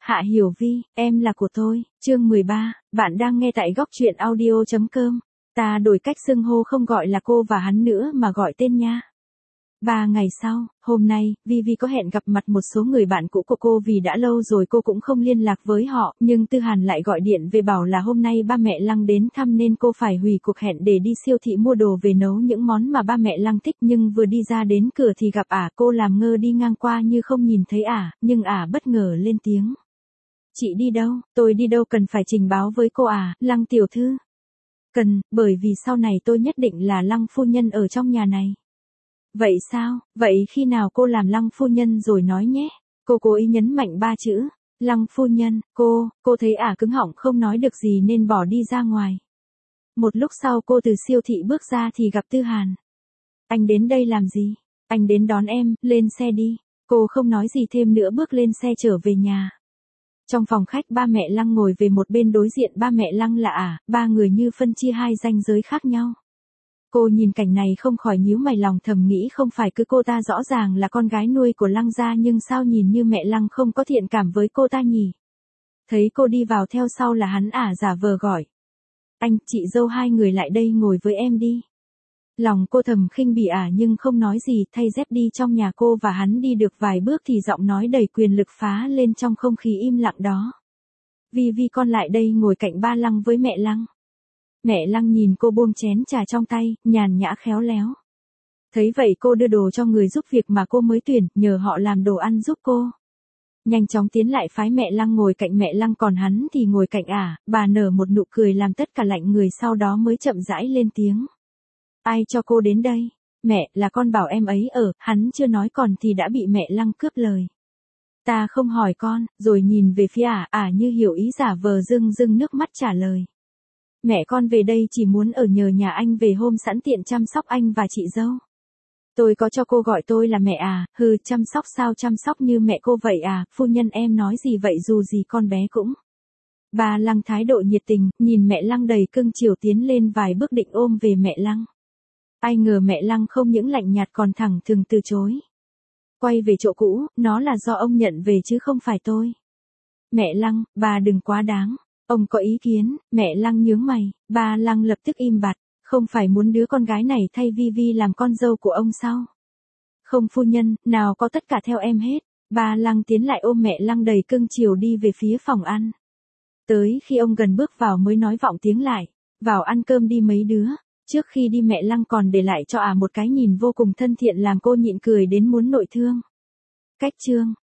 Hạ Hiểu Vi, em là của tôi, chương 13, bạn đang nghe tại góc truyện audio.com. Ta đổi cách xưng hô không gọi là cô và hắn nữa mà gọi tên nha. 3 ngày sau, hôm nay, Vivi có hẹn gặp mặt một số người bạn cũ của cô vì đã lâu rồi cô cũng không liên lạc với họ, nhưng Tư Hàn lại gọi điện về bảo là hôm nay ba mẹ Lăng đến thăm nên cô phải hủy cuộc hẹn để đi siêu thị mua đồ về nấu những món mà ba mẹ Lăng thích, nhưng vừa đi ra đến cửa thì gặp cô làm ngơ đi ngang qua như không nhìn thấy nhưng bất ngờ lên tiếng. Chị đi đâu? Tôi đi đâu cần phải trình báo với cô Lăng tiểu thư? Cần, bởi vì sau này tôi nhất định là Lăng phu nhân ở trong nhà này. Vậy sao? Vậy khi nào cô làm Lăng phu nhân rồi nói nhé. Cô cố ý nhấn mạnh 3 chữ. Lăng phu nhân, cô thấy cứng họng không nói được gì nên bỏ đi ra ngoài. Một lúc sau cô từ siêu thị bước ra thì gặp Tư Hàn. Anh đến đây làm gì? Anh đến đón em, lên xe đi. Cô không nói gì thêm nữa bước lên xe trở về nhà. Trong phòng khách ba mẹ Lăng ngồi về một bên, đối diện ba mẹ Lăng là ba người như phân chia hai ranh giới khác nhau. Cô nhìn cảnh này không khỏi nhíu mày, lòng thầm nghĩ không phải cứ cô ta rõ ràng là con gái nuôi của Lăng gia nhưng sao nhìn như mẹ Lăng không có thiện cảm với cô ta nhỉ? Thấy cô đi vào theo sau là hắn giả vờ gọi. Anh, chị dâu hai người lại đây ngồi với em đi. Lòng cô thầm khinh bỉ nhưng không nói gì, thay dép đi trong nhà. Cô và hắn đi được vài bước thì giọng nói đầy quyền lực phá lên trong không khí im lặng đó. Vi con lại đây ngồi cạnh ba Lăng với mẹ Lăng. Mẹ Lăng nhìn cô buông chén trà trong tay, nhàn nhã khéo léo. Thấy vậy cô đưa đồ cho người giúp việc mà cô mới tuyển, nhờ họ làm đồ ăn giúp cô. Nhanh chóng tiến lại phái mẹ Lăng ngồi cạnh mẹ Lăng, còn hắn thì ngồi cạnh bà nở một nụ cười làm tất cả lạnh người, sau đó mới chậm rãi lên tiếng. Ai cho cô đến đây? Mẹ, là con bảo em ấy hắn chưa nói còn thì đã bị mẹ Lăng cướp lời. Ta không hỏi con, rồi nhìn về phía như hiểu ý, giả vờ rưng nước mắt trả lời. Mẹ con về đây chỉ muốn ở nhờ nhà anh về hôm sẵn tiện chăm sóc anh và chị dâu. Tôi có cho cô gọi tôi là mẹ chăm sóc sao chăm sóc như mẹ cô vậy phu nhân em nói gì vậy, dù gì con bé cũng. Ba Lăng thái độ nhiệt tình, nhìn mẹ Lăng đầy cưng chiều, tiến lên vài bước định ôm về mẹ Lăng. Ai ngờ mẹ Lăng không những lạnh nhạt còn thẳng thừng từ chối. Quay về chỗ cũ, nó là do ông nhận về chứ không phải tôi. Mẹ Lăng, bà đừng quá đáng. Ông có ý kiến, mẹ Lăng nhướng mày, ba Lăng lập tức im bặt, không phải muốn đứa con gái này thay Vi làm con dâu của ông sao? Không phu nhân, nào có tất cả theo em hết. Ba Lăng tiến lại ôm mẹ Lăng đầy cưng chiều đi về phía phòng ăn. Tới khi ông gần bước vào mới nói vọng tiếng lại, vào ăn cơm đi mấy đứa. Trước khi đi mẹ Lăng còn để lại cho một cái nhìn vô cùng thân thiện làm cô nhịn cười đến muốn nội thương. Cách chương